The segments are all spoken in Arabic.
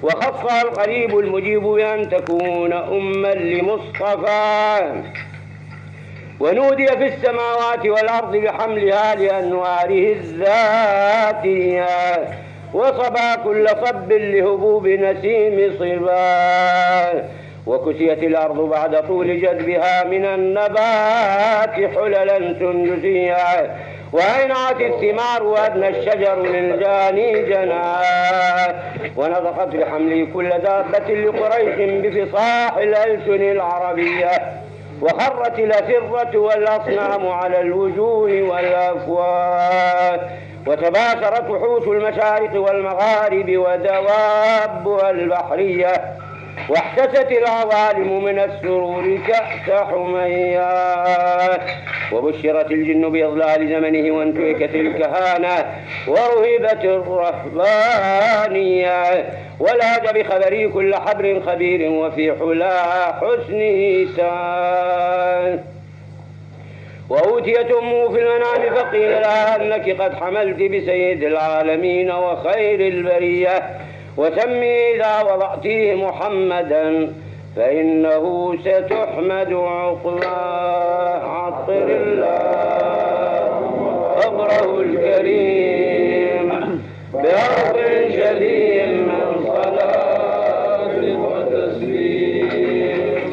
وخصها القريب المجيب بأن تكون أما لمصطفى. ونودي في السماوات والأرض بحملها لأنواره الذاتية، وصبا كل صب لهبوب نسيم صبا. وكسيت الأرض بعد طول جذبها من النبات حللا سندسية، وأينعت الثمار وأدنى الشجر للجاني جنى. ونطقت بحمله كل دابة لقريش بفصاح الألسن العربية، وخرت الأسرة والأصنام على الوجوه والأفواه. وتباشرت وحوش المشارق والمغارب ودوابها البحرية، واحتست العوالم من السرور كأس حمياه. وبشرت الجن بإضلال زمنه، وانتهكت الكهانة ورهبت الرهبانية. ولاج بخبره كل حبر خبير، وفي حلا حسنه سان. وأوتيت أمه في المنام فقيل لها أنك قد حملت بسيد العالمين وخير البرية، وسمي إذا وضعتيه محمدا فإنه ستحمد عقباه. عطر الله قبره الكريم بأرض شديد من صلاة وتسليم.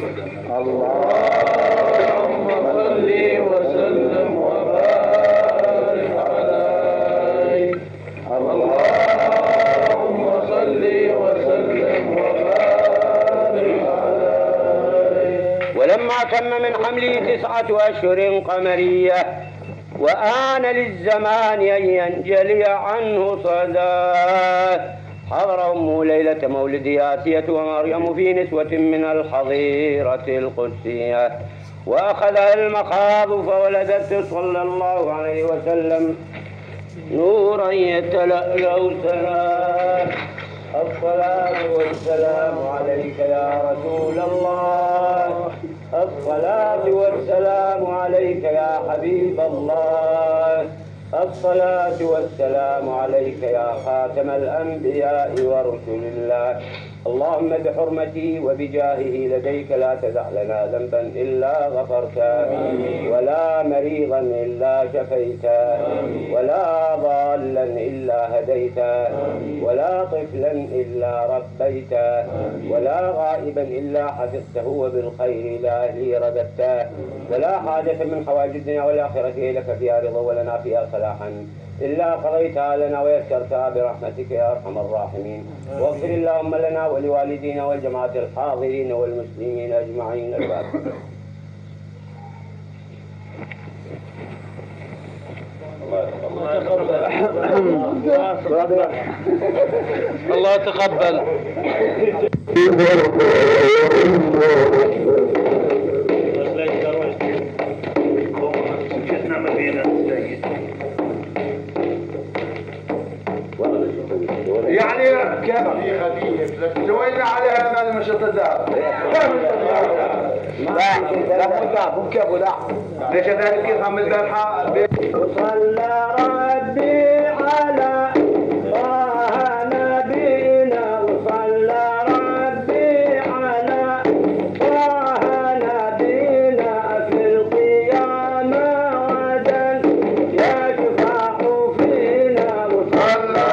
اللهم صل وسلم وبارك عليه. اللهم صل وسلم وبارك عليه. ولما تم من حمله 9 أشهر قمرية، وآن للزمان أن ينجلي عنه صداه، حضر أمه ليلة مولد آسية ومريم في نسوة من الحظيرة القدسية، وأخذها المخاض فولدت صلى الله عليه وسلم نورا يتلألأ سلام. الصلاة والسلام عليك يا رسول الله، الصلاة والسلام عليك يا حبيب الله، الصلاة والسلام عليك يا خاتم الأنبياء ورسل الله. اللهم بحرمته وبجاهه لديك لا تدع لنا ذنبا إلا غفرته، ولا مريضا إلا شفيته، ولا ضالا إلا هديته، ولا طفلا إلا ربيته، ولا غائبا إلا حفظته، وبالخير لا لي رددته، ولا حاجة من حوائج الدنيا والآخرة لك فيها رضا ولنا فيها صلاحا إلا قضيتها لنا ويسرتها برحمتك يا أرحم الراحمين. واغفر اللهم لنا ولوالدينا والجماعة الحاضرين والمسلمين أجمعين. الله تقبل. يعني كيف سوينا عليها هذا المشط الدار لا كيف ولا ليش ذلك كيف عمل ذبحة. وصلى ربي على طه نبينا، وصلى ربي على طه نبينا في القيامة غدا يشفع فينا. وصلى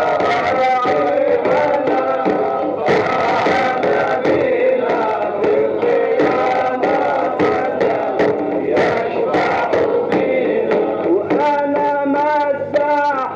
مداح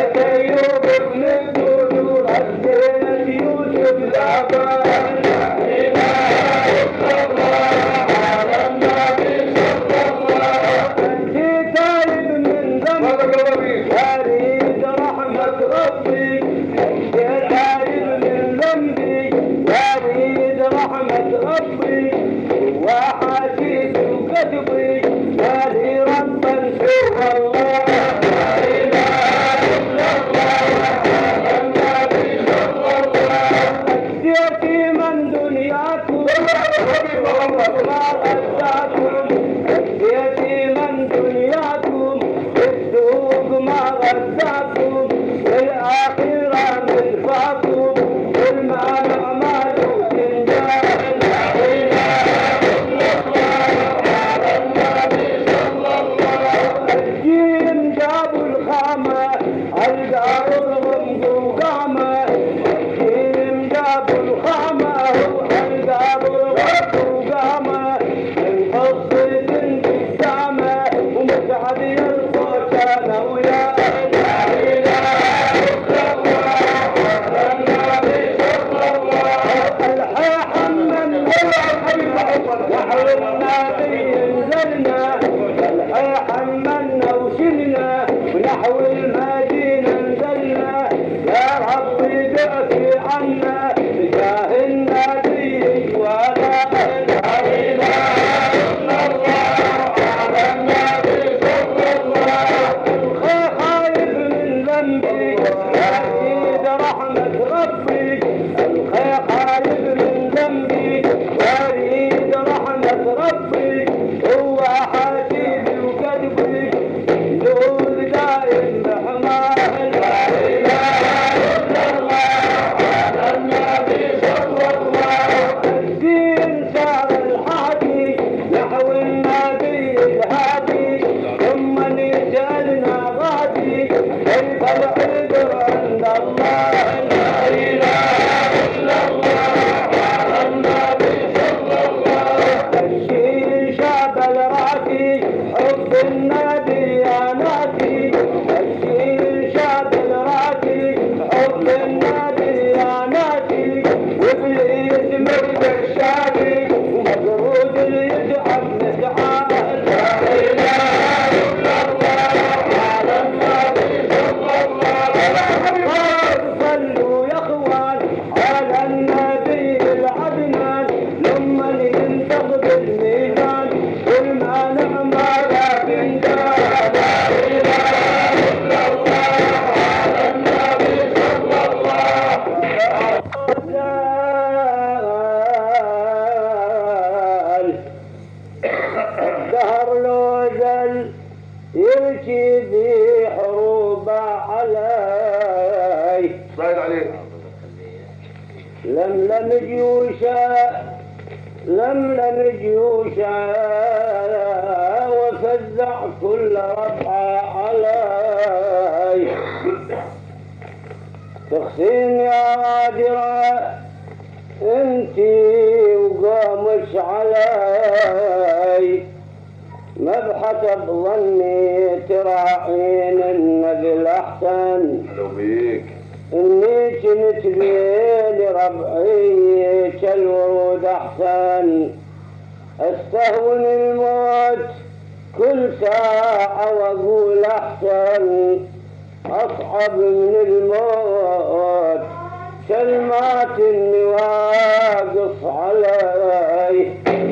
لملم جيوشا وفزع كل ربع علي تخسين يا غادرة انتي وقامش علي مبحث بظني تراعين النقل احسن إني كنت بين ربعي كالورود أحسن أستهون الموت كل ساعة وأقول أحسن أصعب من الموت كلمات إني واقف علي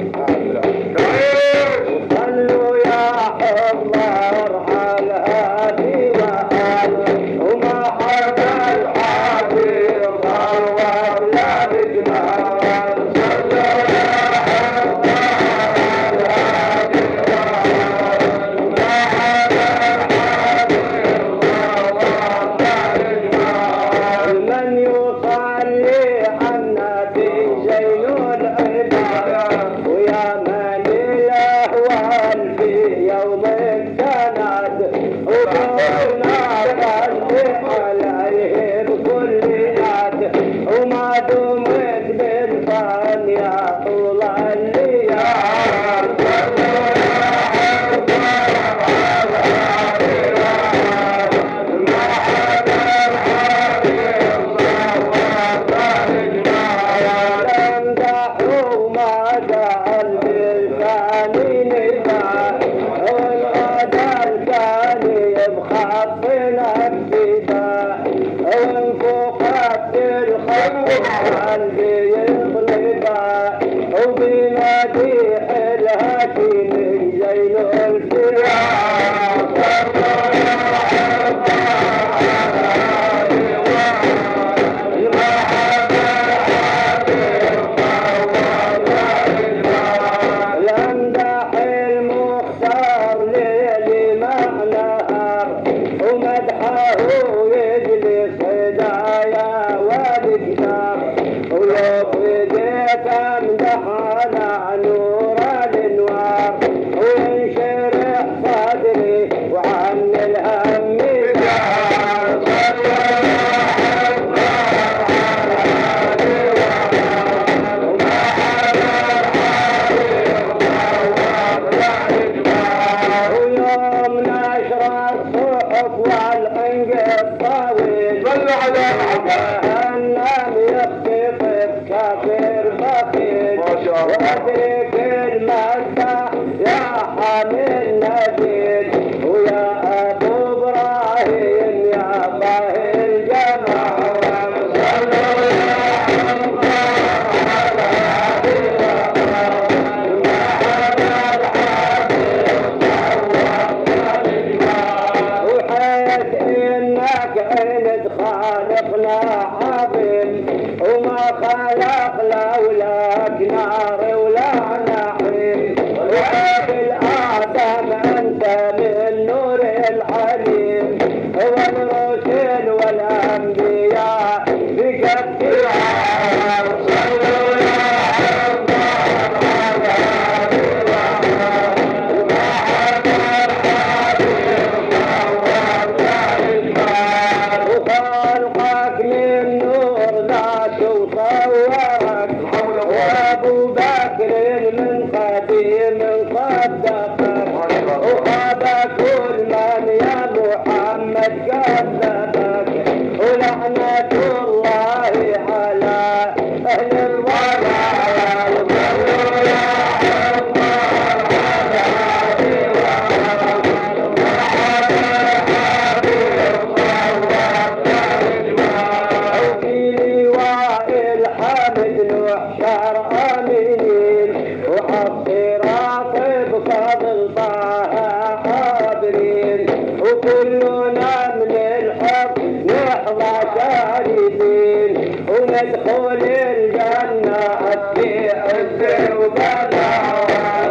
صلوا يا حضار على هادي وآل وما حدا من يصلي على النبي زين العباد جهنم يختطف كافر بخيل وأدرك المسح يا حامل نبيل ويا أبو إبراهيم يا طاهر الجمال صلوا يا وحيث إنك عند خالقنا عظيم وما خلق لولاك نار ولا نعيم وقبل آدم أنت من نور العليم والرسل والأنبياء بقدرها صلوا وخلقك من نور ذات وصورك وابو بكر من قديم صدقك وخاب كل من يا محمد كذبك ولعنة الله على اهل الضلال صلوا يا نحشر آمنين وعالصراط بفضل طه عابرين وكلنا من الحق نحظى شاردين وندخل الجنة في عز وبلاء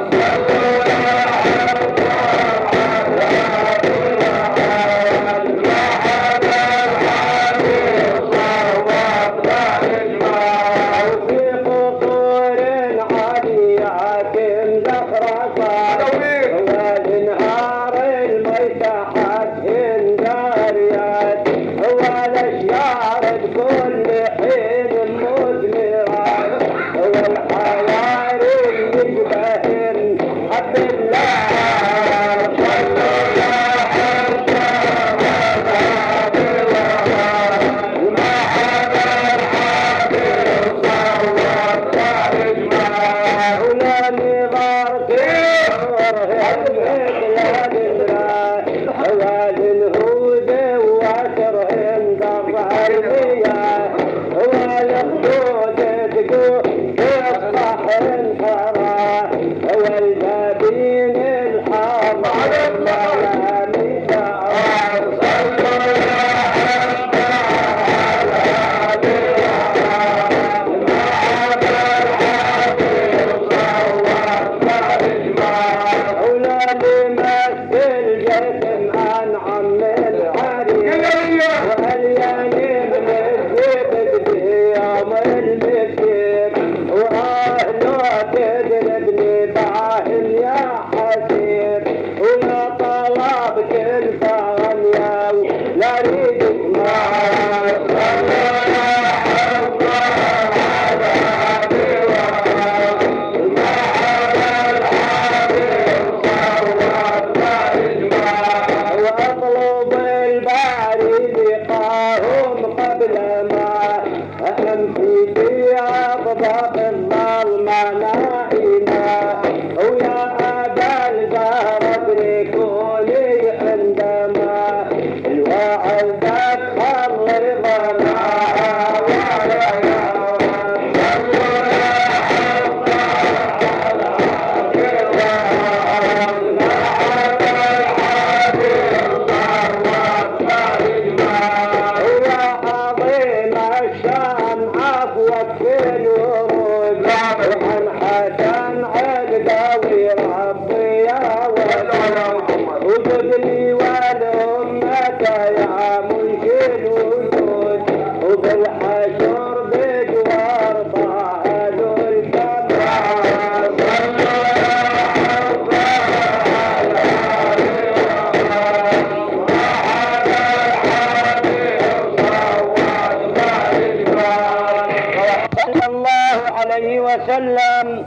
وسلم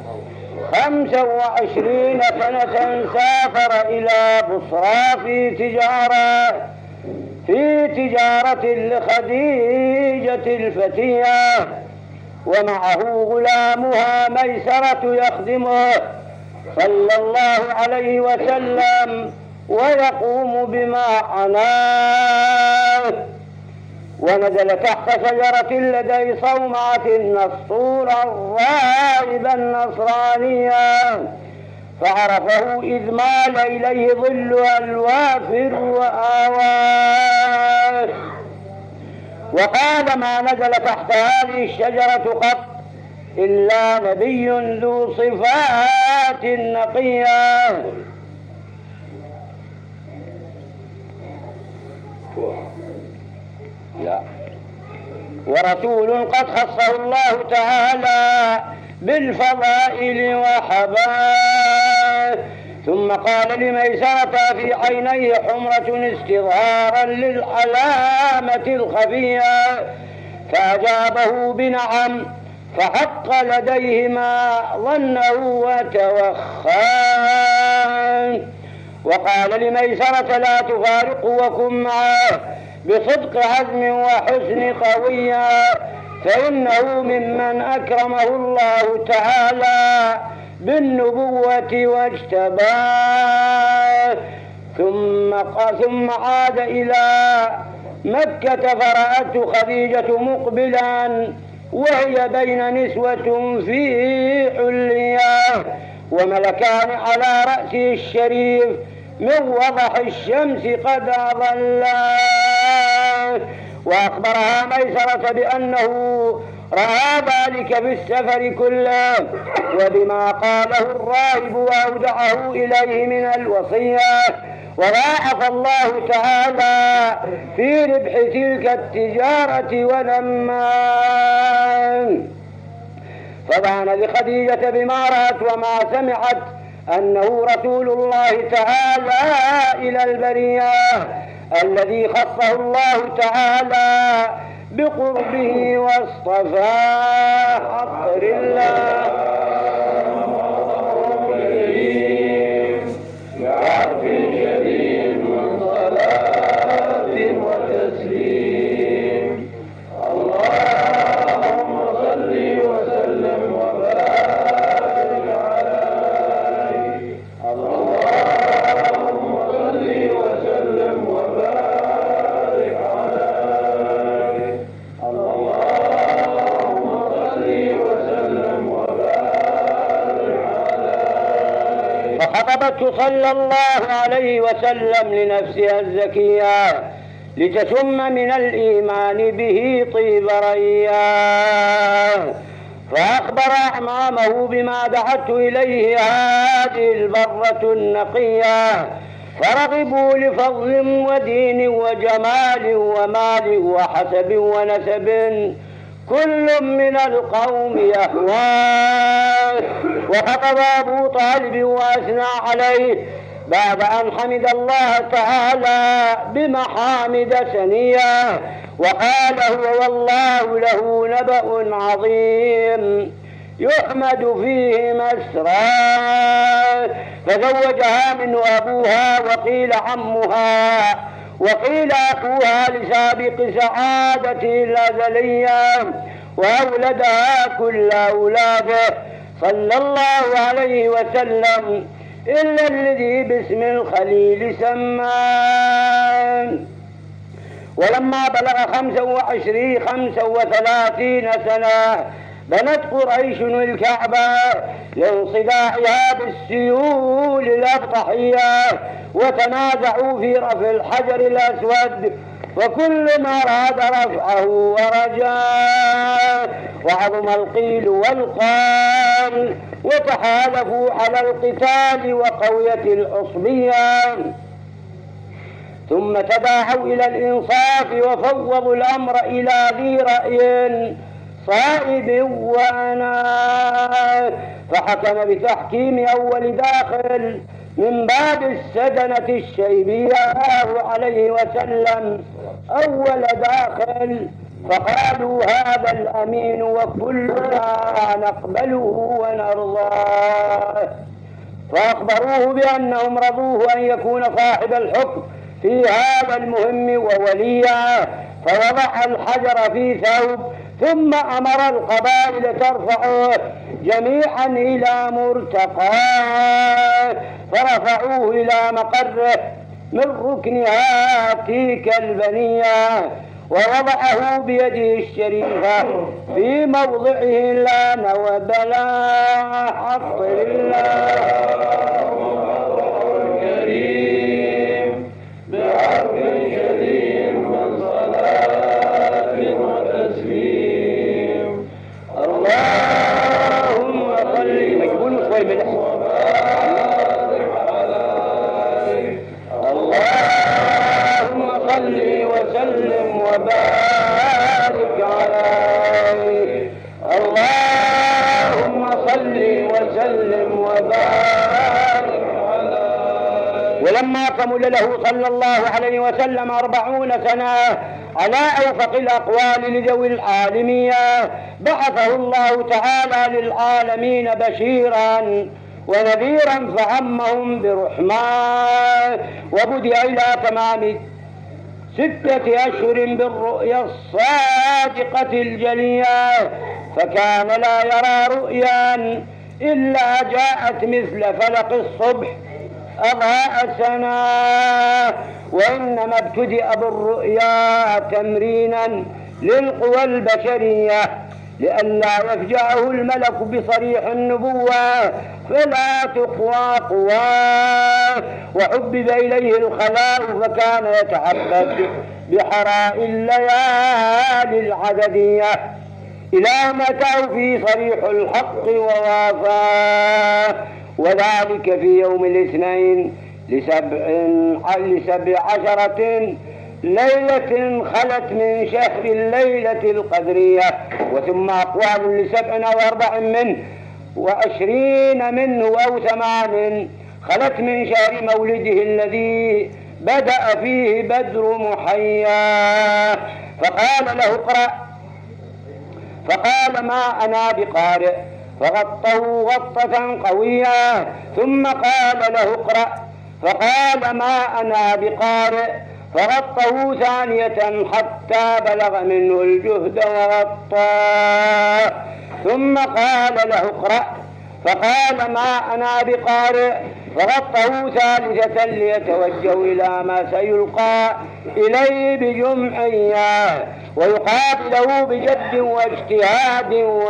25 سنة سافر إلى بصرى في تجارة في تجارة لخديجة الفتية، ومعه غلامها ميسرة يخدمه صلى الله عليه وسلم ويقوم بما عناه. ونزل تحت شجرة لدي صومعة النسطور الراهب النصرانية، فعرفه إذ مال إليه ظلها الوافر وآواه، وقال: ما نزل تحت هذه الشجرة قط إلا نبي ذو صفات نقية. لا. ورسول قد خصه الله تعالى بالفضائل وحباه. ثم قال لميسرة في عينيه حمرة استظهارا للعلامة الخفية، فأجابه بنعم، فحق لديه ما ظنه وتوخاه. وقال لميسرة: لا تفارق وكن معه بصدق عزم وحسن قوية، فإنه ممن أكرمه الله تعالى بالنبوة واجتباه. ثم عاد إلى مكة، فرأته خديجة مقبلا وهي بين نسوة في حلية وملكان على رأسه الشريف من وضح الشمس قد أظلاه. وأخبرها ميسرة بأنه رأى ذلك في السفر كله وبما قاله الراهب وأودعه إليه من الوصية، وضاعف الله تعالى في ربح تلك التجارة ونمان. فبان لخديجة بما رأت وما سمعت أنه رسول الله تعالى إلى البرية الذي خصه الله تعالى بقربه واصطفاه. أطر الله بعرف شديد من صلاة وتسليم. اللهم صل وسلم وبارك عليه. اللهم صل وسلم وبارك عليه. اللهم صل وسلم وبارك عليه. فخطبته صلى الله عليه وسلم لنفسها الزكية لتشم من الإيمان به طيب رياه، فأخبر أعمامه بما دعته إليه هذه البرة النقية، فرغبوا لفضل ودين وجمال ومال وحسب ونسب كل من القوم يهواه. وخطب أبو طالب وأثنى عليه بعد أن حمد الله تعالى بمحامد سنية، وقال: هو والله له نبأ عظيم يحمد فيه مسراه. فزوجها منه أبوها وقيل عمها وقيل أخوها لسابق سعادته الأزلية، وأولدها كل أولاده صلى الله عليه وسلم إلا الذي باسم الخليل سمان. ولما بلغ 35 سنة بنت قريش الكعبة لانصداعها بالسيول الأبطحية، وتنازعوا في رفع الحجر الأسود، وكل ما أراد رفعه ورجاه، وعظم القيل والقال، وتحالفوا على القتال وقوية العصبية، ثم تداعوا إلى الإنصاف وفوضوا الأمر إلى ذي رأي صائب وأناه، فحكم بتحكيم أول داخل من باب السدنة الشيبية عليه وسلم أول داخل، فقالوا: هذا الأمين وكلنا نقبله ونرضاه. فأخبروه بأنهم رضوه أن يكون صاحب الحكم في هذا المهم ووليا، فوضع الحجر في ثوب، ثم أمر القبائل ترفعه جميعا إلى مرتقاه، فرفعوه إلى مقره من ركنها تلك البنية، ووضعه بيده الشريفة في موضعه اللان وبلا حق لله الكريم بحق شديد من صلاة وتسليم. اللهم صل مجبول شوي من اللهم صل وسلم وبارك عليه. اللهم صل وسلم وبارك عليه. ولما كمل له صلى الله عليه وسلم 40 سنة على أوفق الأقوال لذوي العالمية، بعثه الله تعالى للعالمين بشيرا ونذيرا فعمهم برحمة، وبدأ إلى تمام 6 أشهر بالرؤيا الصادقة الجلية، فكان لا يرى رؤيا إلا جاءت مثل فلق الصبح أضاء سنة، وإنما ابتدأ بالرؤيا تمرينا للقوى البشرية لئلا يفجعه الملك بصريح النبوة فلا تقوى قواه، وحبب إليه الخلاء فكان يتعبد بحراء الليالي العددية إلى متى في صريح الحق ووافاه، وذلك في يوم الاثنين ل17 ليلة خلت من شهر الليلة القدرية، وثم أقوال ل27 منه أو 8 خلت من شهر مولده الذي بدأ فيه بدر محيا، فقال له اقرأ، فقال ما أنا بقارئ، فغطه غطة قوية، ثم قال له اقرأ، فقال ما أنا بقارئ، فغطه ثانية حتى بلغ منه الجهد وغطاه، ثم قال له اقرأ، فقال ما أنا بقارئ، فغطه ثالثة ليتوجه إلى ما سيلقى إليه بجمعية ويقابله بجد واجتهاد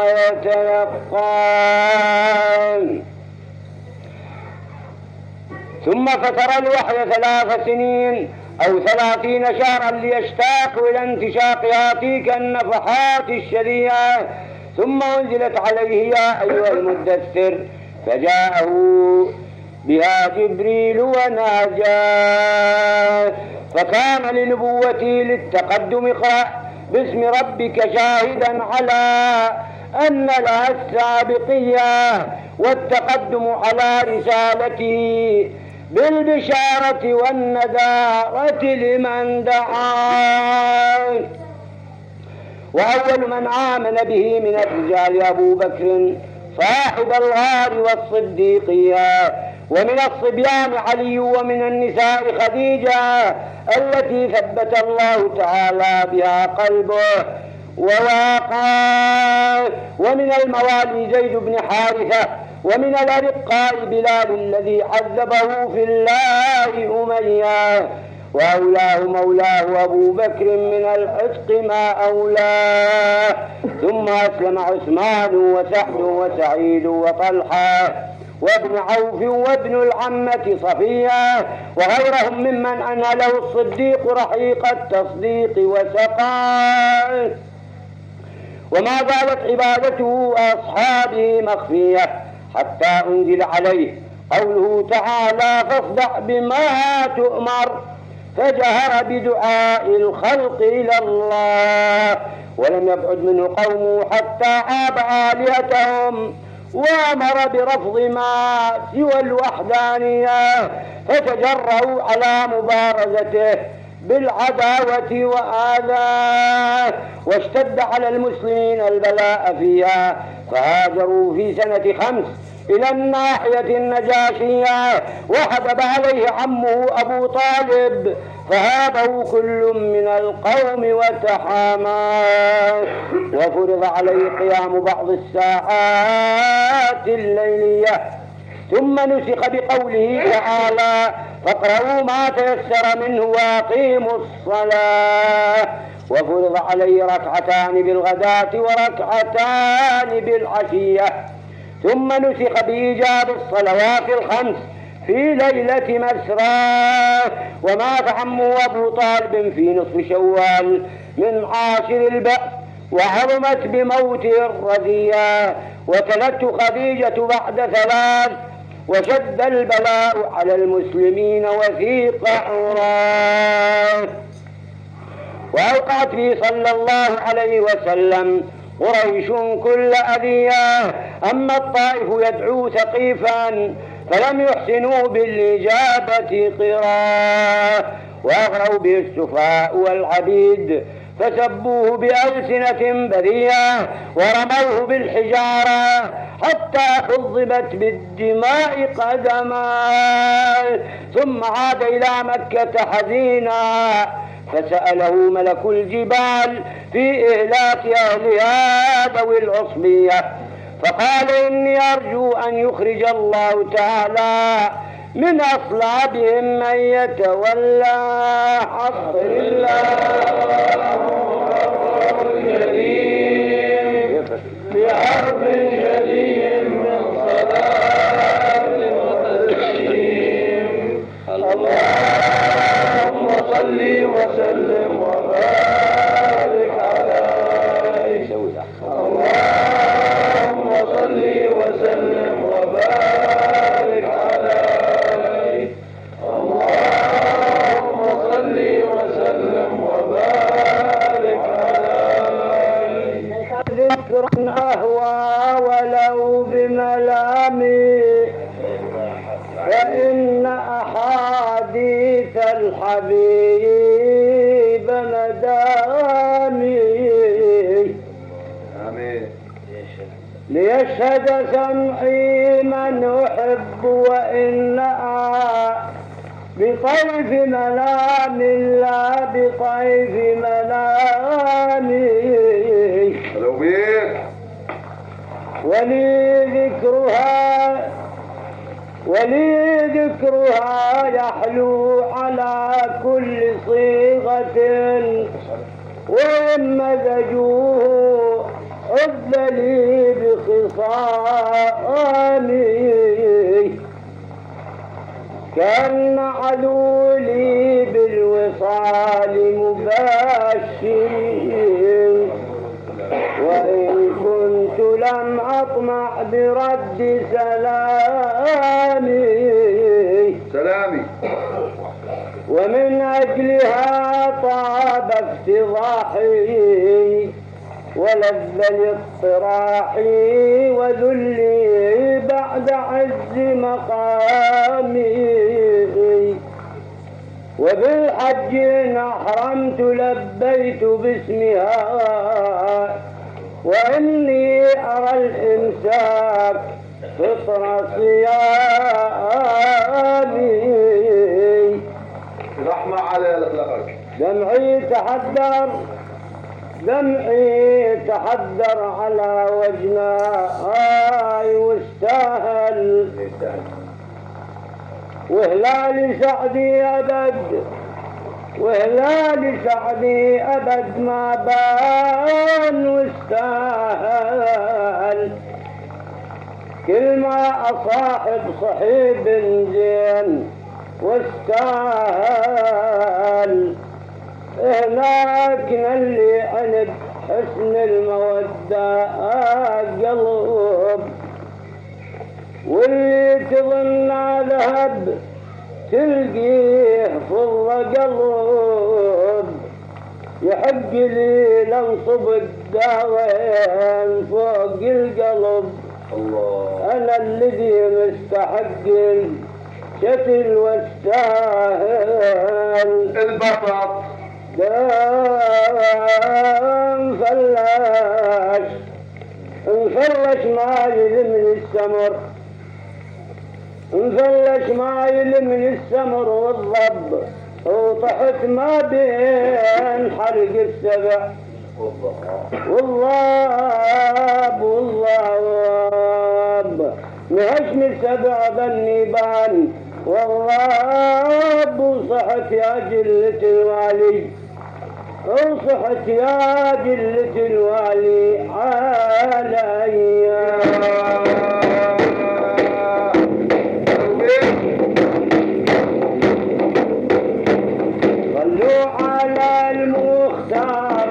ويتلقى. ثم فتر الوحي 3 سنين أو 30 شهرا ليشتاق إلى انتشاقها تلك النفحات الشديدة، ثم أنزلت عليه يا أيها المدثر، فجاءه بها جبريل وناجاه، فكان لنبوته للتقدم اقرأ باسم ربك شاهدا على أن لها السابقية والتقدم على رسالته بالبشارة والنذارة لمن دعاه. وأول من آمن به من الرجال أبو بكر صاحب الغار والصديقية، ومن الصبيان علي، ومن النساء خديجة التي ثبت الله تعالى بها قلبه وواقاه، ومن الموالي زيد بن حارثة، ومن الأرقاء بلال الذي عذبه في الله أمية، وأولاه مولاه أبو بكر من العتق ما أولاه. ثم أسلم عثمان وسعد وسعيد وطلحة وابن عوف وابن العمة صفية وغيرهم ممن أناله الصديق رحيق التصديق وسقاه. وما زالت عبادته وأصحابه مخفية حتى أنزل عليه قوله تعالى فاصدع بما تؤمر، فجهر بدعاء الخلق إلى الله، ولم يبعد منه قومه حتى عاب آلهتهم وأمر برفض ما سوى الوحدانية، فتجرؤوا على مبارزته بالعداوة وآذاه، واشتد على المسلمين البلاء فيها، فهاجروا في سنة 5 إلى الناحية النجاشية، وحجب عليه عمه أبو طالب فهابه كل من القوم وتحامى، وفرض عليه قيام بعض الساعات الليلية، ثم نسخ بقوله تعالى: فاقرؤوا ما تيسر منه وأقيموا الصلاة، وفرض عليه ركعتان بالغداة وركعتان بالعشية، ثم نسخ بإيجاب الصلوات الخمس في ليلة مسرى. ومات عمه أبو طالب في نصف شوال من عاشر البأس، وعظمت بموته الرزية، وتلته خديجة بعد 3، وشد البلاء على المسلمين وثيق عراه. وأوقعت به صلى الله عليه وسلم قريش كل أذية. أما الطائف يدعو ثقيفا فلم يحسنوا بالإجابة قراه، وأغروا به السفهاء والعبيد فسبوه بألسنة بذية، ورموه بالحجارة حتى حضبت بالدماء قدماه، ثم عاد إلى مكة حزينا، فسأله ملك الجبال في إهلاك أهلها ذوي العصبية، فقال: إني أرجو أن يخرج الله تعالى من أصلابهم من يتولى حق الله بحرب شديد من صلاة وتسليم. اللهم صل وسلم وبارك عليه. اللهم صل وسلم وبارك عليه. اللهم صل وسلم وبارك عليه. ذكر أهوى ولو بملامي، فإن أحاديث الحبيب مدامي. آمين. ليشهد سمعي من أحب، وإن بطيف منام لا بطيف منامي. لو بيك ولي ذكرها يحلو على كل صيغة، وإن مزجوه عد لي بخصامي. كان عدولي بالوصال مباشرين، وإن كنت لم أطمع برد سلامي، ومن أجلها طاب افتضاحي، ولذ الاضطراحي وذلي بعد عز مقامي. وبالحج إن أحرمت لبيت باسمها، وإني أرى الإمساك فطر صيامي. رحمة على لك دمعي تحدر على وجناي واستاهل، وهلال سعدي أبد ما بان واستاهل. كل ما أصاحب صحيب زين واستاهل، هناك اللي عند حسن المودة قلب، واللي تظن ذهب تلقيه فضة قلب. يحق لي لنصب الدارين فوق القلب، الله أنا الذي مستحق الشتل واستاهل. البطاط انفلش ما يلمني السمر، انفلش مايل من السمر والضب وطحت ما بين حرق السبع والله مهشم سبع بالنيبان والله وصحت يا جلة الوالي وصحت يا جلة الوالي علي صلوا على المختار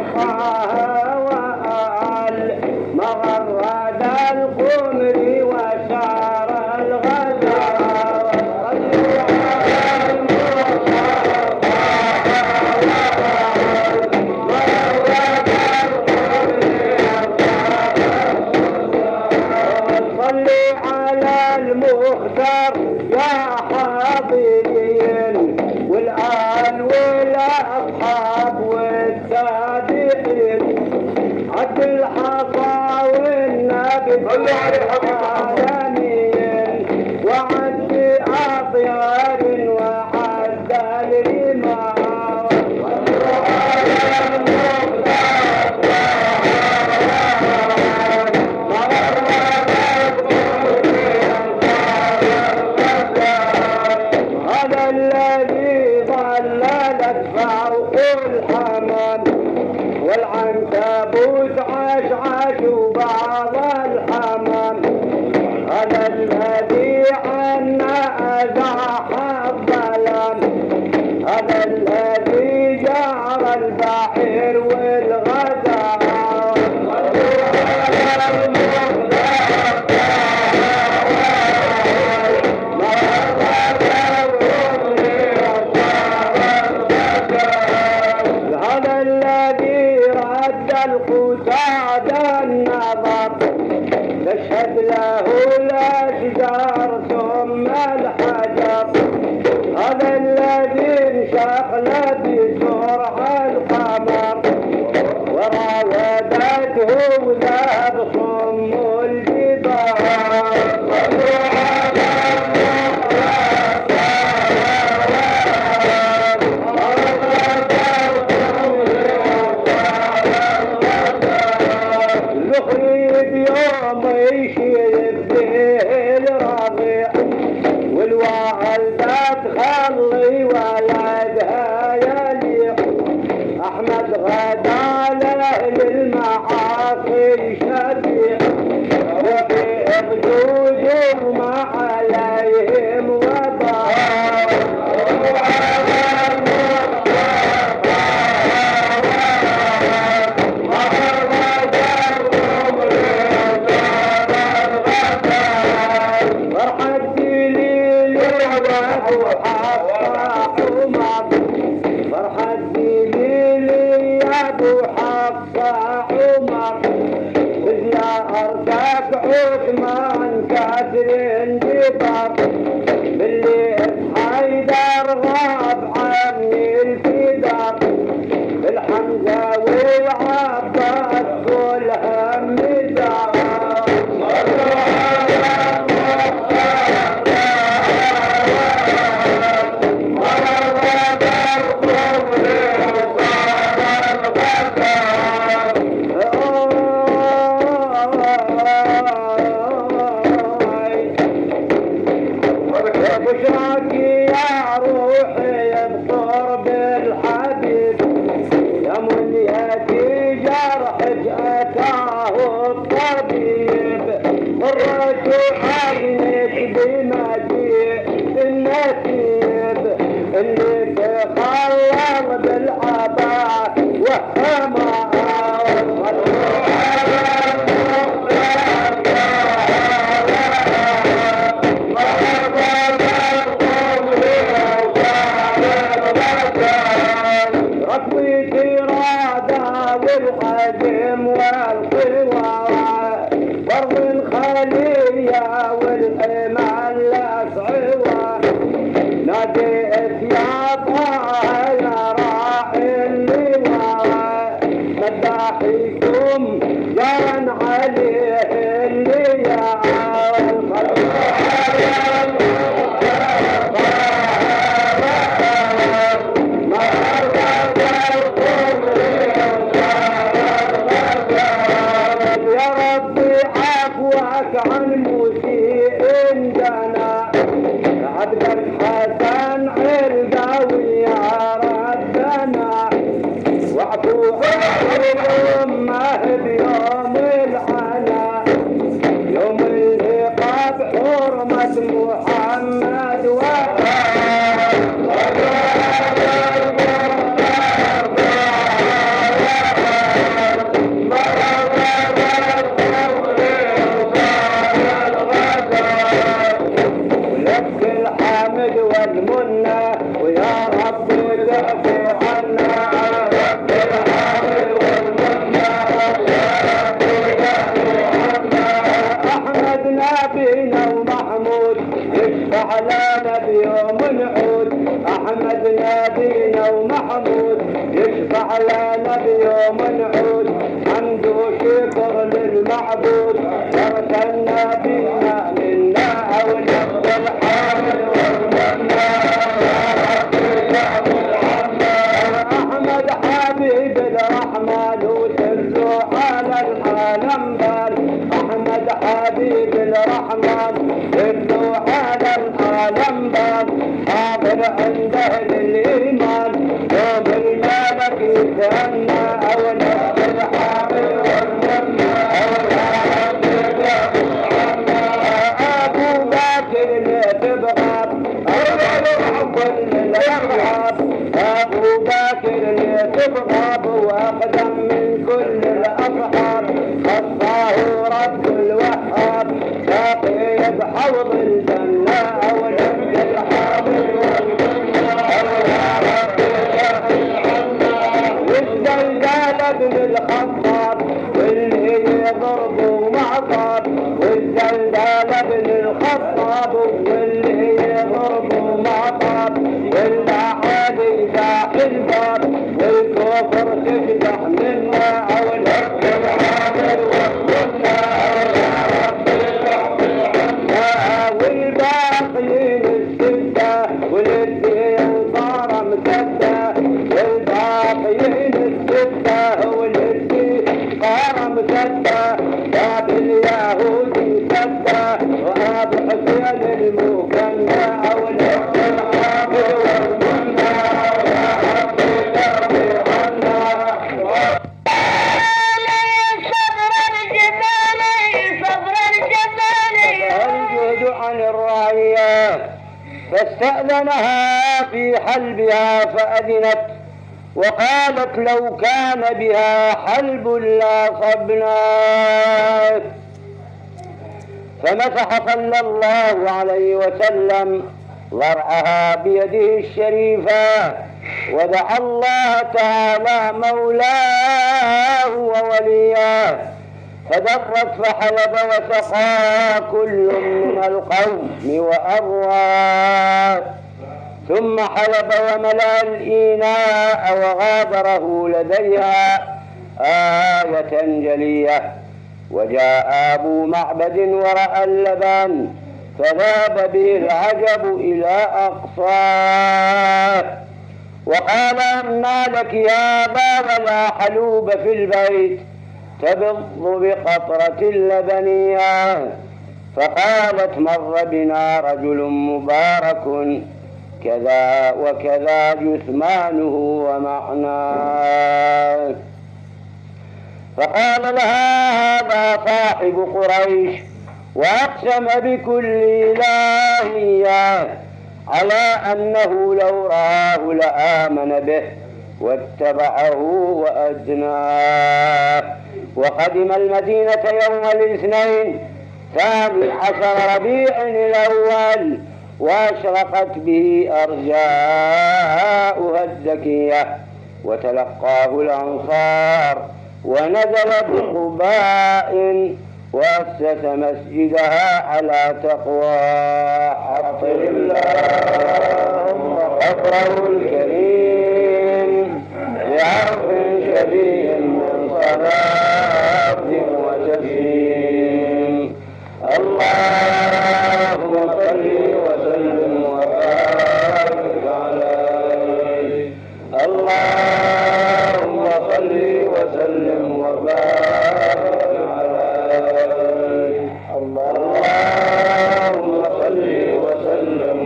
وآل مغرد القمر وسار الغزا صلوا على المختار صلوا على المختار يا حاضرين والآن والأصحاب والتابعين عد الحصى والنبي العالمين وعد أطيار وعد الإمام هذا الذي ظللت فوق الحمام والعنكبوت عشعش وبعض الحمام هذا الذي عنا أزاح الظلام هذا الذي جار البحر والغزال هذا الذي رد القتاد النظر تشهد له الأشجار ثم الحجر هذا الذي انشغل بسرعة القمر وراودته ذهب صم الجبال الخريب يوم يشيب به الربيع والوالدة تخلي ولدها يليق أحمد غدا لأهل المعاصي شبيع وبيض جوجهم عليهم وبار فرحت بليل أبو حفصة عمر فرحت بليل أبو حفصة عمر إذا أرتاك عثمان كاسر جبر باللي حيدر غاب عني الفدر الحمزة والعباس كلهم مدار بشراك يا روحي بقرب الحبيب يا منيتي جرحك أتاه الطبيب مرت عينك بمجيء النسيب اللي تخلل بالعباء وهما ركبتي رادة والعزم والقوى برض الخلية والإمال الأسعوى ناديت يا طه يا راعي اللواء مداحيكم جان عليه اللياء الأمة بيوم العنا يوم العقاب حرمة محمد ولك الحمد والمنة ويا رب تعفو عنا رب الحمد والمنة أحمد نبينا ومحمود يشفع لنا بيوم نعود أحمد نبينا ومحمود يشفع لنا بيوم نعود حمد وشكر للمعبود أرسلنا بنا منا ونبض الحمد والمنة أحمد حبيب الرحمن وسره على العالم بال أحمد حبيب الرحمن سره على العالم بال حاضر عند أهل الإيمان يوم الملك يتهنى أو نبض الحمد والمنة أبو بكر لا تبغض كل الأصحاب أبو بكر لا تبغض وأقدم من كل الأصحاب خصاه رب الوهاب باقي بحوض الجنة أو نبض الحمد والمنة والزلزال ابن الخطاب واللي يضربه معصاب والزلزال ابن الخطاب واللي يضربه معصاب والأحد يزاح الباب والكفر تفتح منا أو نبض الحمد والمنة والباقيين الستة والدين صار مسدة والباقيين الستة والدين صار مسدة باب اليهودي سدة وأبو حسين المكنى أو نبض الحمد والمنة الجهد عن الرعية فاستأذنها في حلبها فأذنت وقالت لو كان بها حلب لاصبناه فمسح صلى الله عليه وسلم ضرعها بيده الشريفة ودعا الله تعالى مولاه وولياه فدرت فحلب وسقى كل من القوم وأروى ثم حلب وملأ الإناء وغادره لديها آية جلية وجاء أبو معبد ورأى اللبن فذاب به العجب إلى أقصاه وقال أنى لك هذا ولا حلوب في البيت تبض بقطرة اللبنية فقالت مر بنا رجل مبارك كذا وكذا جثمانه ومعناه فقال لها هذا صاحب قريش وأقسم بكل إله على أنه لو رآه لآمن به واتبعه وأدناه وقدم المدينة يوم الاثنين 12 ربيع الأول وأشرقت به أرجاؤها الزكية وتلقاه الأنصار ونزل بقباء وأسس مسجدها على تقوى حفظ اللهم قبره الكريم بعرف شبيه من صلاة وتسليم اللهم صل وسلم وبارك عليه اللهم صل وسلم وبارك عليه اللهم صل وسلم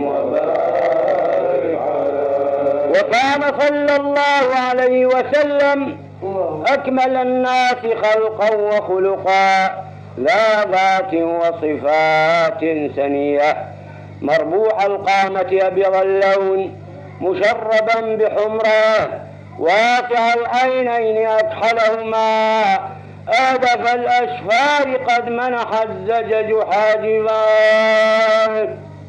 وبارك عليه. وكان صلى الله عليه وسلم أكمل الناس خلقا وخلقا ذا ذات وصفات سنية مربوع القامة أبيض اللون مشربا بحمرة واسع العينين أكحلهما آدف الأشفار قد منح الزجج حاجبا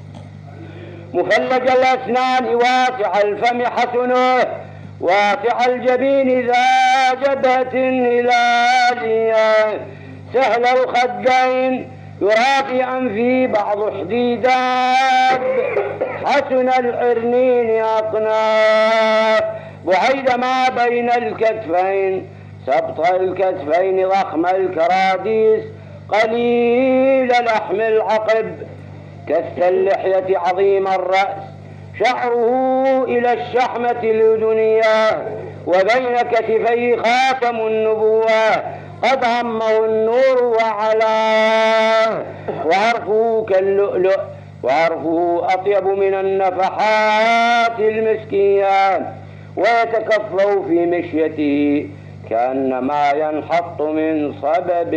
مفلج الأسنان واسع الفم حسنه واسع الجبين ذا جبهة هلالية سهل الخدين يرى في أنفي بعض حديدات حسن العرنين أقناه بعيد ما بين الكتفين سبط الكتفين ضخم الكراديس قليل لحم العقب كث اللحية عظيم الرأس شعره إلى الشحمة الأذنية وبين كتفيه خاتم النبوة قد همه النور وعلاه وعرفه كاللؤلؤ وعرفه أطيب من النفحات المسكية ويتكفأ في مشيته كأنما ينحط من صبب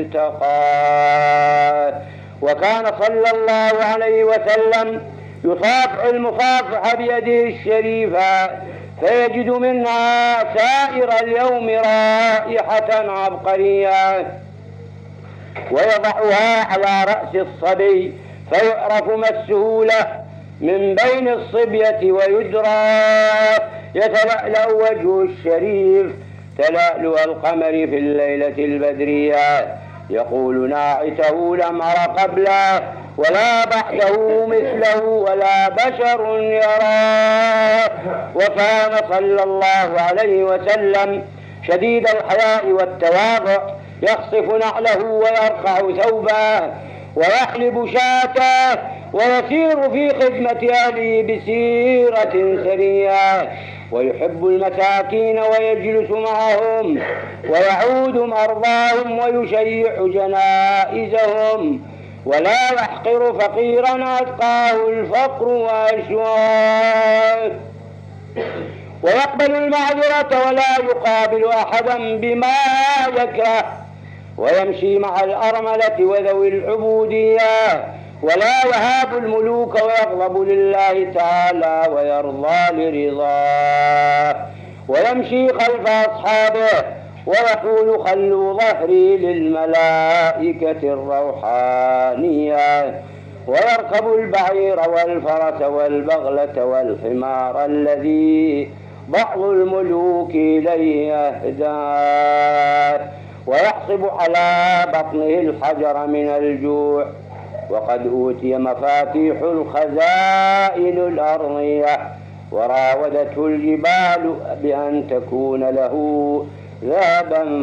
ارتقى وكان صلى الله عليه وسلم يصافح المصافحة بيده الشريفة فيجد منها سائر اليوم رائحة عبقرية ويضعها على رأس الصبي فيعرف مسه له من بين الصبية ويدرى يتلألأ وجه الشريف تلألؤ القمر في الليلة البدرية يقول ناعته لم أر قبله ولا بعده مثله ولا بشر يراه وكان صلى الله عليه وسلم شديد الحياء والتواضع يخصف نعله ويرقع ثوبه ويحلب شاته ويسير في خدمة أهله بسيرة سرية ويحب المساكين ويجلس معهم ويعود مرضاهم ويشيع جنائزهم ولا يحقر فقيرا أتقاه الفقر وأشواه ويقبل المعذرة ولا يقابل أحدا بما يكره ويمشي مع الأرملة وذوي العبودية ولا يهاب الملوك ويغضب لله تعالى ويرضى لرضاه ويمشي خلف أصحابه ويقول خلوا ظهري للملائكة الروحانية ويركب البعير والفرس والبغلة والحمار الذي بعض الملوك إليه أهداه ويحصب على بطنه الحجر من الجوع وقد أوتي مفاتيح الخزائن الأرضية وراودته الجبال بأن تكون له ذهبا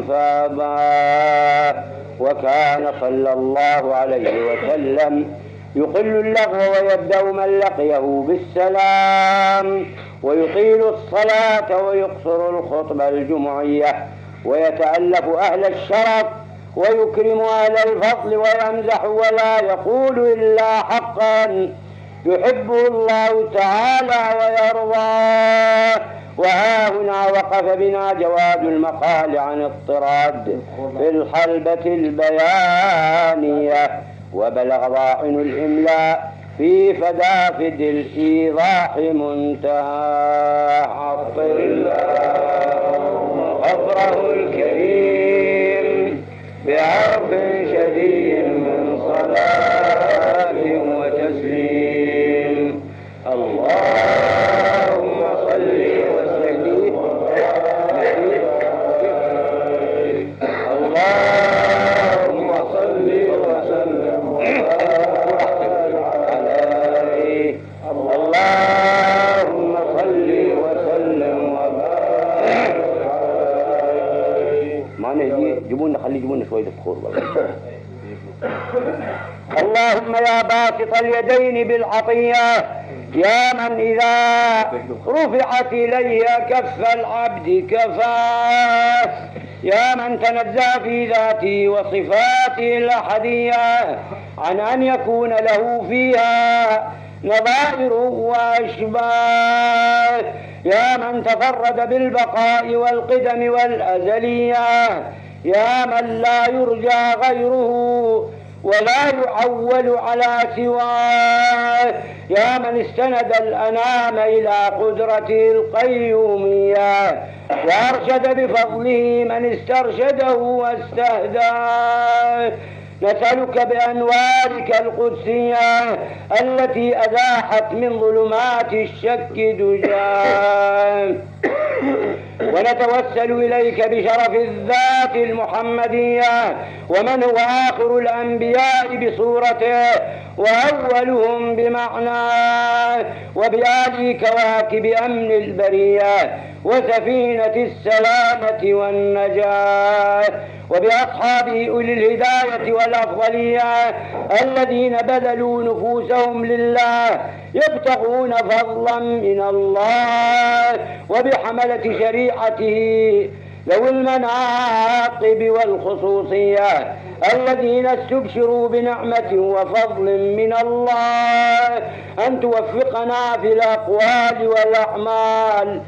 فابا وكان صلى الله عليه وسلم يقل اللغو ويبدأ من لقيه بالسلام ويطيل الصلاة ويقصر الخطبة الجمعية ويتألف أهل الشرف ويكرم أهل الفضل ويمزح ولا يقول إلا حقا يحبه الله تعالى ويرضاه وها هنا وقف بنا جواد المقال عن الطراد في الحلبة البيانية وبلغ ضاعن الإملاء في فدافد الإيضاح منتهى عطر الله غفره الكريم بعرف شديد من صلاة وتسليم اللهم صل وسلم اللهم صل وسلم عليه اللهم صل وسلم وبارك عليه ما نجي جيبونا خلي جيبونا شوية بخور اللهم يا باسط اليدين بالعطية يا من إذا رفعت إلي كف العبد كفاه يا من تنزه في ذاته وصفاته الأحدية عن أن يكون له فيها نظائر وأشباه يا من تفرد بالبقاء والقدم والأزلية، يا من لا يرجى غيره ولا يعول على سواه، يا من استند الأنام إلى قدرته القيومية وأرشد بفضله من استرشده واستهداه. نسألك بأنوارك القدسية التي أزاحت من ظلمات الشك دجاه، ونتوسل إليك بشرف الذات المحمدية ومن هو آخر الأنبياء بصورته وأولهم بمعناه، وبآل كواكب أمن البرية وسفينة السلامة والنجاة، وبأصحابه أولي الهداية والأفضلية الذين بذلوا نفوسهم لله يبتغون فضلا من الله، وبحملة شريعته ذوي المناقب والخصوصية الذين استبشروا بنعمة وفضل من الله، أن توفقنا في الأقوال والأعمال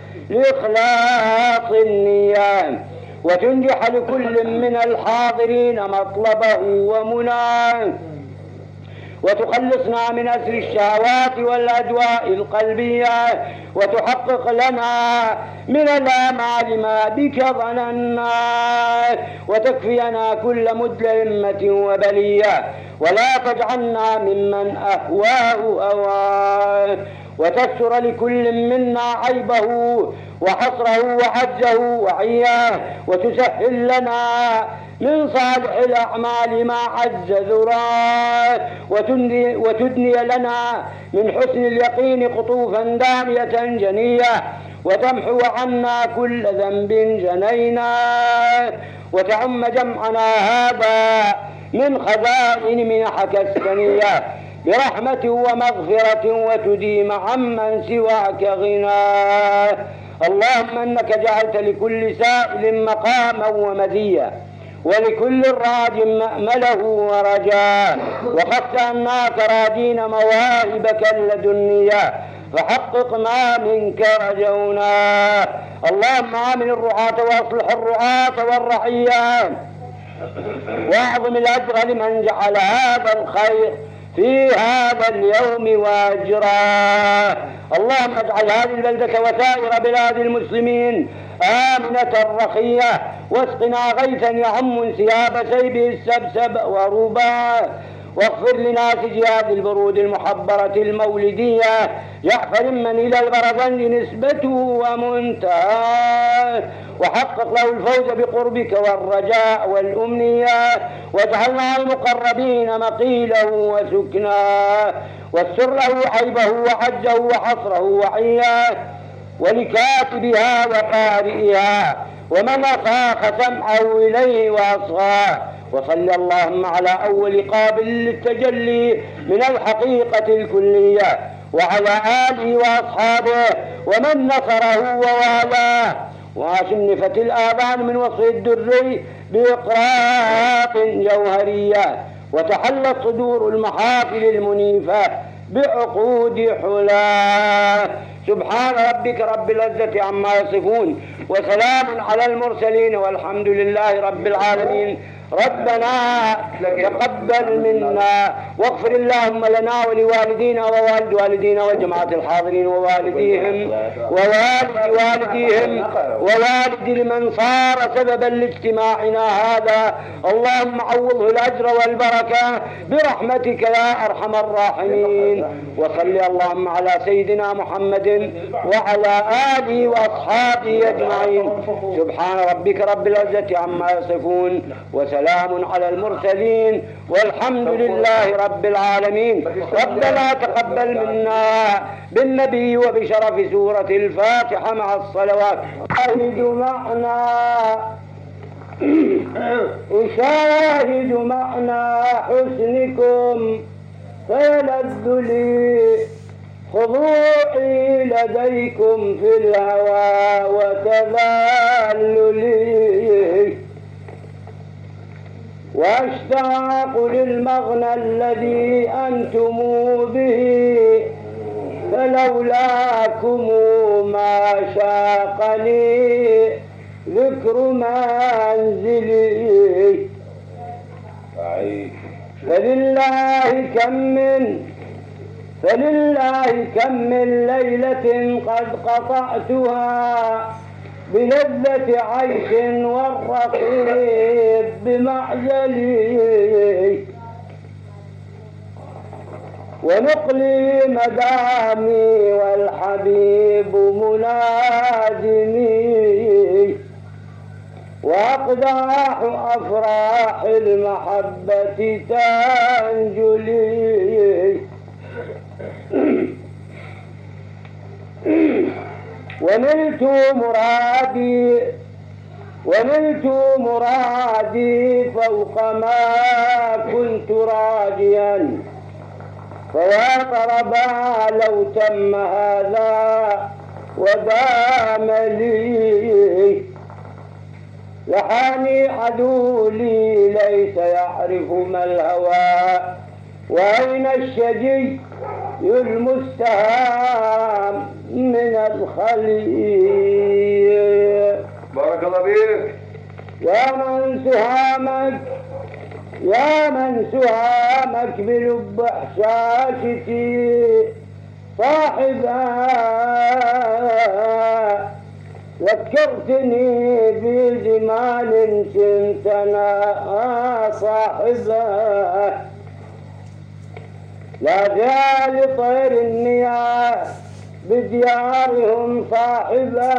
لإخلاص النية، وتنجح لكل من الحاضرين مطلبه ومناه، وتخلصنا من أسر الشهوات والأدواء القلبية، وتحقق لنا من الآمال ما بك ظننا، وتكفينا كل مدلمة وبلية، ولا تجعلنا ممن أهواه أواه، وتستر لكل منا عيبه وحصره وعجزه وعياه، وتسهل لنا من صالح الأعمال ما عز ذراه، وتدني لنا من حسن اليقين قطوفا دانية جنية، وتمحو عنا كل ذنب جنيناه، وتعم جمعنا هذا من خزائن منحك السنية برحمة ومغفرة، وتديم عمن سواك غناه. اللهم انك جعلت لكل سائل مقاما ومزيا، ولكل راج مأمله ورجاه، وخفت أناك راجين مواهبك اللدنية، فحقق ما منك رجوناه. اللهم آمن الرعاة وأصلح الرعاة والرعية، واعظم الأجر لمن جعل هذا الخير في هذا اليوم واجراه. اللهم اجعل هذه البلدة وسائر بلاد المسلمين آمنة رخية، واسقنا غيثا يعم انسياب سيبه السبسب ورباه، واغفر لناس جهاد البرود المحبرة المولدية جعفر من إلى البرزنج نسبته ومنتهاه، وحقق له الفوز بقربك والرجاء والأمنية، واجعلنا المقربين مقيله وسكناه، واستر له عيبه وحجه وحصره وعياه، ولكاتبها وقارئها ومن أخاف سمعه إليه وأصغاه. وصل اللهم على أول قابل للتجلي من الحقيقة الكلية، وعلى آله وأصحابه ومن نصره ووالاه، وشنفت الآذان من وصف الدري بإقراط جوهرية، وتحلت صدور المحافل المنيفة بعقود حلاه. سبحان ربك رب العزة عما يصفون، وسلام على المرسلين، والحمد لله رب العالمين. ربنا تقبل منا، واغفر اللهم لنا ولوالدينا ووالد والدينا والجماعة الحاضرين ووالديهم ووالد والديهم ووالد لمن صار سببا لاجتماعنا هذا. اللهم عوضه الأجر والبركة برحمتك يا أرحم الراحمين. وصل اللهم على سيدنا محمد وعلى آله وأصحابه أجمعين. سبحان ربك رب العزة عما يصفون، وسلام على المرسلين، والحمد لله رب العالمين. ربنا تقبل منا بالنبي وبشرف سورة الفاتحة مع الصلوات. أشاهد معنى حسنكم فيلذ لي خضوعي لديكم في الهوى وتذللي، واشتاق للمغنى الذي أنتم به فلولاكم ما شاقني ذكر منزلي. فلله كم من ليلة قد قطعتها بلذة عيش والرقيب بمعزلي، ونقلي مدامي والحبيب ملازمي، وأقداح أفراح المحبة تنجلي. ونلت مرادي فوق ما كنت راجيا، فيا طربا لو تم هذا ودام لي. لحاني عدولي ليس يعرف ما الهوى، وأين الشجي المستهام من الخليل. بارك الله فيك. يا من سهامك بلب حشاشتي صاحبا، ذكرتني بزمان كنتنا صاحبا. لا زال طير النياه بديارهم صاحبا،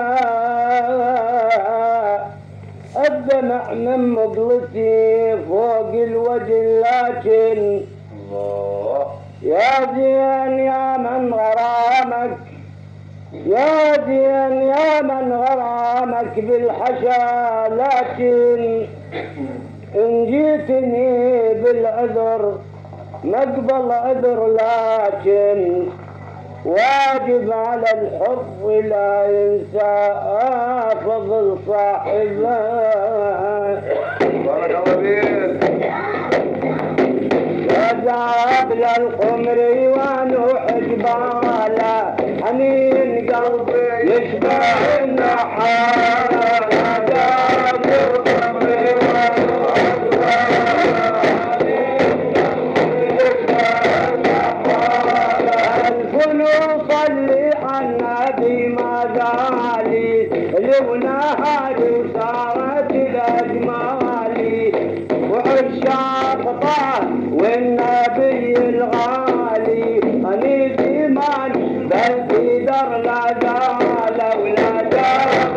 الدمع من مقلتي فوق الوجه، لكن الله يا زين يا من غرامك، يا زين يا من غرامك بالحشا، لكن إن جيتني بالعذر مقبل عذر، لكن واجب على الحر لا ينسى فضل صاحبه. بارك الله فيك. يا زابل القمر ونوح جباله، حنين قلبي يشبه النحال. يا زابل القمر ونوح ونهاري وصارت الأجمالي، وعشاق طه والنبي الغالي، أني زمان بل في در لا زال ولا زال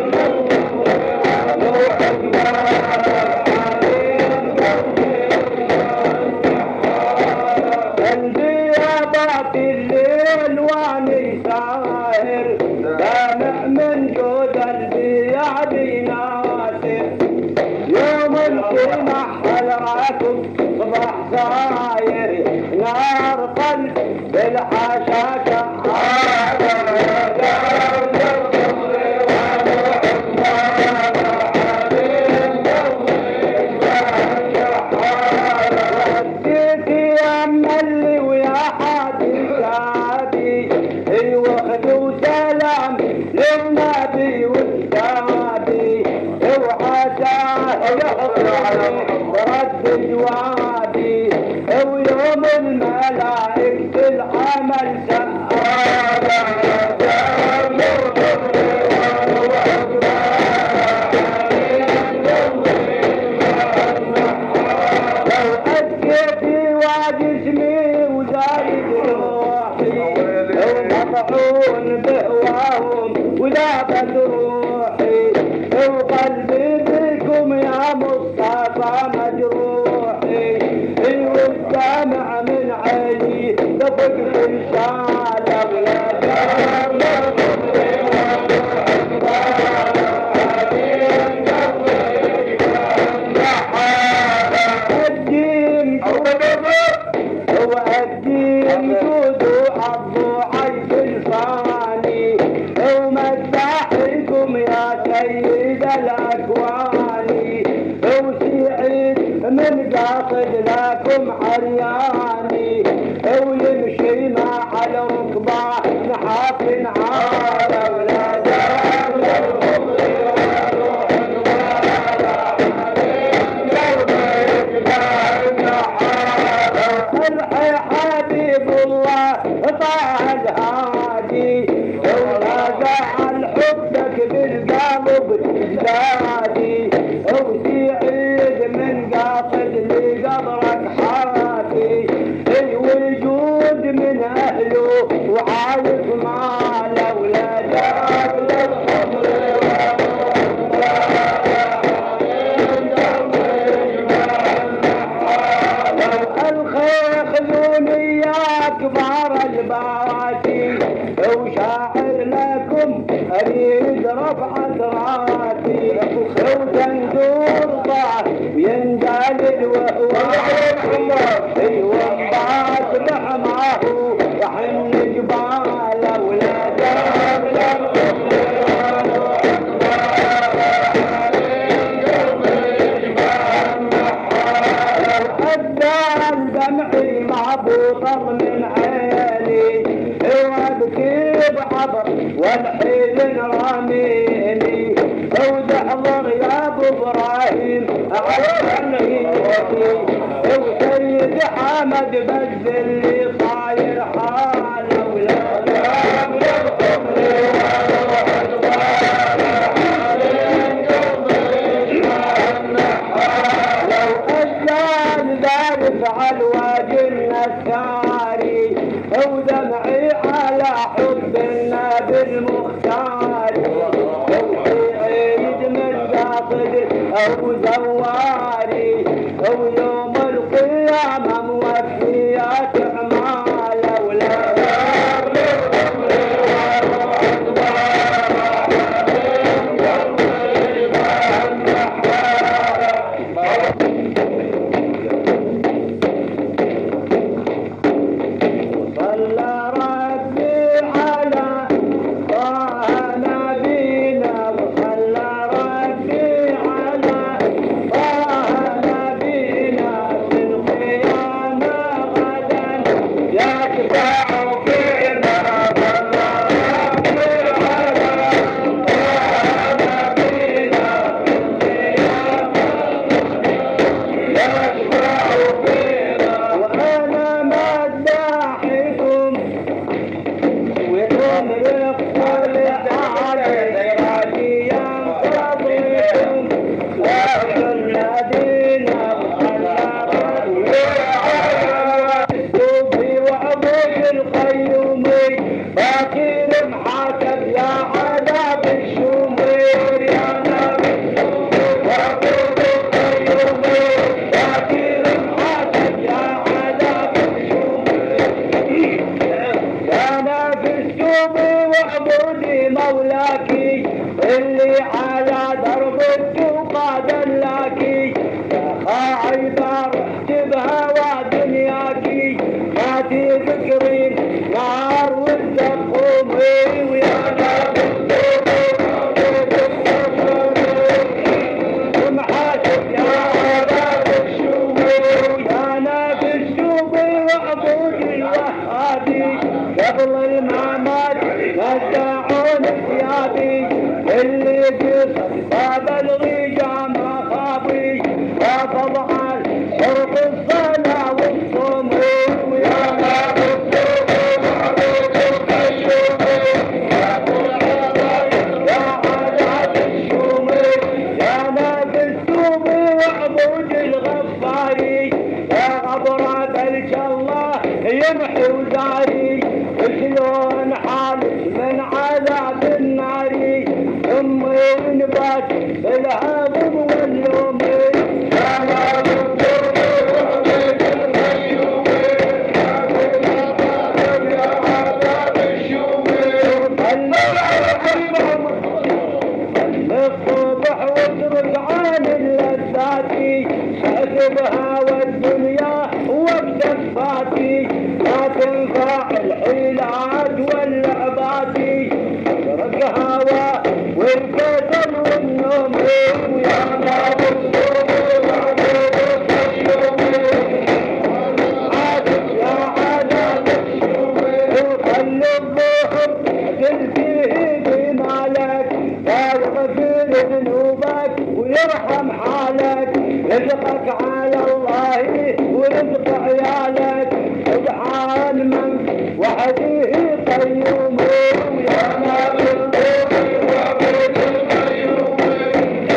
انجيابات الليل واني ساهر، دامع من جود البيع ناصر. يوم السمح الراكب صبح صاير، نار قلب بالحشاشة ورد جوادي، ويوم الملائكة العمل سأل. لو أسكتي وجسمي وزايد روحي، ومطعون بهواهم ولا بدروحي، وقلبي بكم يا مصطفى مجروحي، والدمع من عيني دفق في الشالة ولا الدين جودو عضو عيش الفاني، ومداحكم يا سيد الأكواني، وسعيد من قاصد لكم عرياني، ويمشي مع الركبة ولادي وسعيد من قاصد لقبرك حافي الوجود من أهله وعايش مع الأولاد خذوني يا كبار الباراتي وشاعر لكم اريد رفعة راسي وتندور ضعف وينجلد ووضعت لحمه وحن جبال اولاده دمعي معبوطة من عيني وابكي بعبر والحزن راميني وتحضر يا ابو ابراهيم عني وسيد حمد بز اللي صاير حاله ولا على الوادي النساري ودمعي على حب النبي المختار وسعيد من قاصد او زواري ويوم القيامة موفيات اعمال اولاد مولاكي اللي على درب التوقع دلاكي يا خايبة رحت بهوا دنياكي ما تذكرين نار والدقومي ويا نار ومحاسب يا عباد الشومي يا ناب الشومي وعبود الوهابي قبل المعمد نزعون ثيابي اللي قصد باب الغيجة ما خابي وافض على شرط الصلاة والصوم ويا ناب الصوم وعبود القيومي يا عدد الشومي يا ناب الشومي وعبود الغفاري يا غبرة بلج الله يمحي وزاري شلون حالك من عذاب النار امي نبات بالهضم واللوم يا نار الصبح واترك عن اللذاتي حسبها والدنيا وقت فاتي ما تنفع الحيلات واللعباتي اترك هوا والكسل والنوم ويا نار الصوم وعبود القيومي عادت يا عادات الشومي وخلي الظهر تلفيه بمالك لا يغفر ذنوبك ويرحم حالك رزقك على الله ورزق عيالك سبحان من وحده قيوم يا نار الصوم وعبود القيومي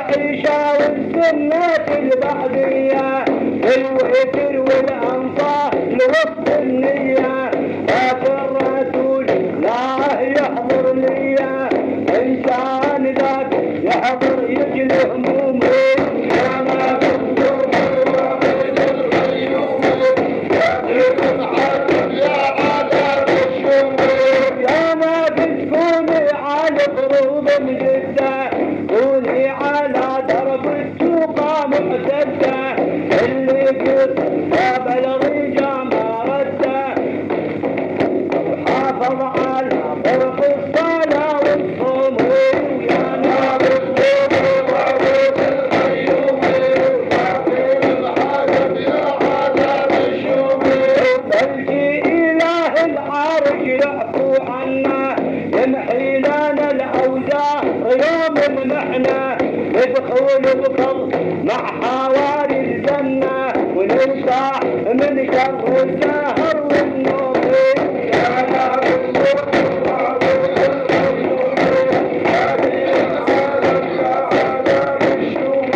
العيشة والسنة البعدية الوتر والأنصار وسط النية هات الرسول لا يحضر ليا إن كان ذاك يحضر يجل همومي يا ما كنتم الوقت الغيوم يا الحسن يا عذاب الشموع يا ما بتكوني على فروض جدة كوني على درب السوق معتدة اللي قلت باب الرجا ما رده حافظ على طرق الصلاة والصوم يا نار الصوم وعروض الغيوم وعطير الحاجب يا عذاب الشوم بلجي إله العرش يعفو عنا يمحي لنا الأوزار يوم نحنا ندخل بكل مع حواري الجنة ونرتاح من شر الدهر والنور يا نار الصوم وعروض الغيوم هذه العالم يا عذاب الشوم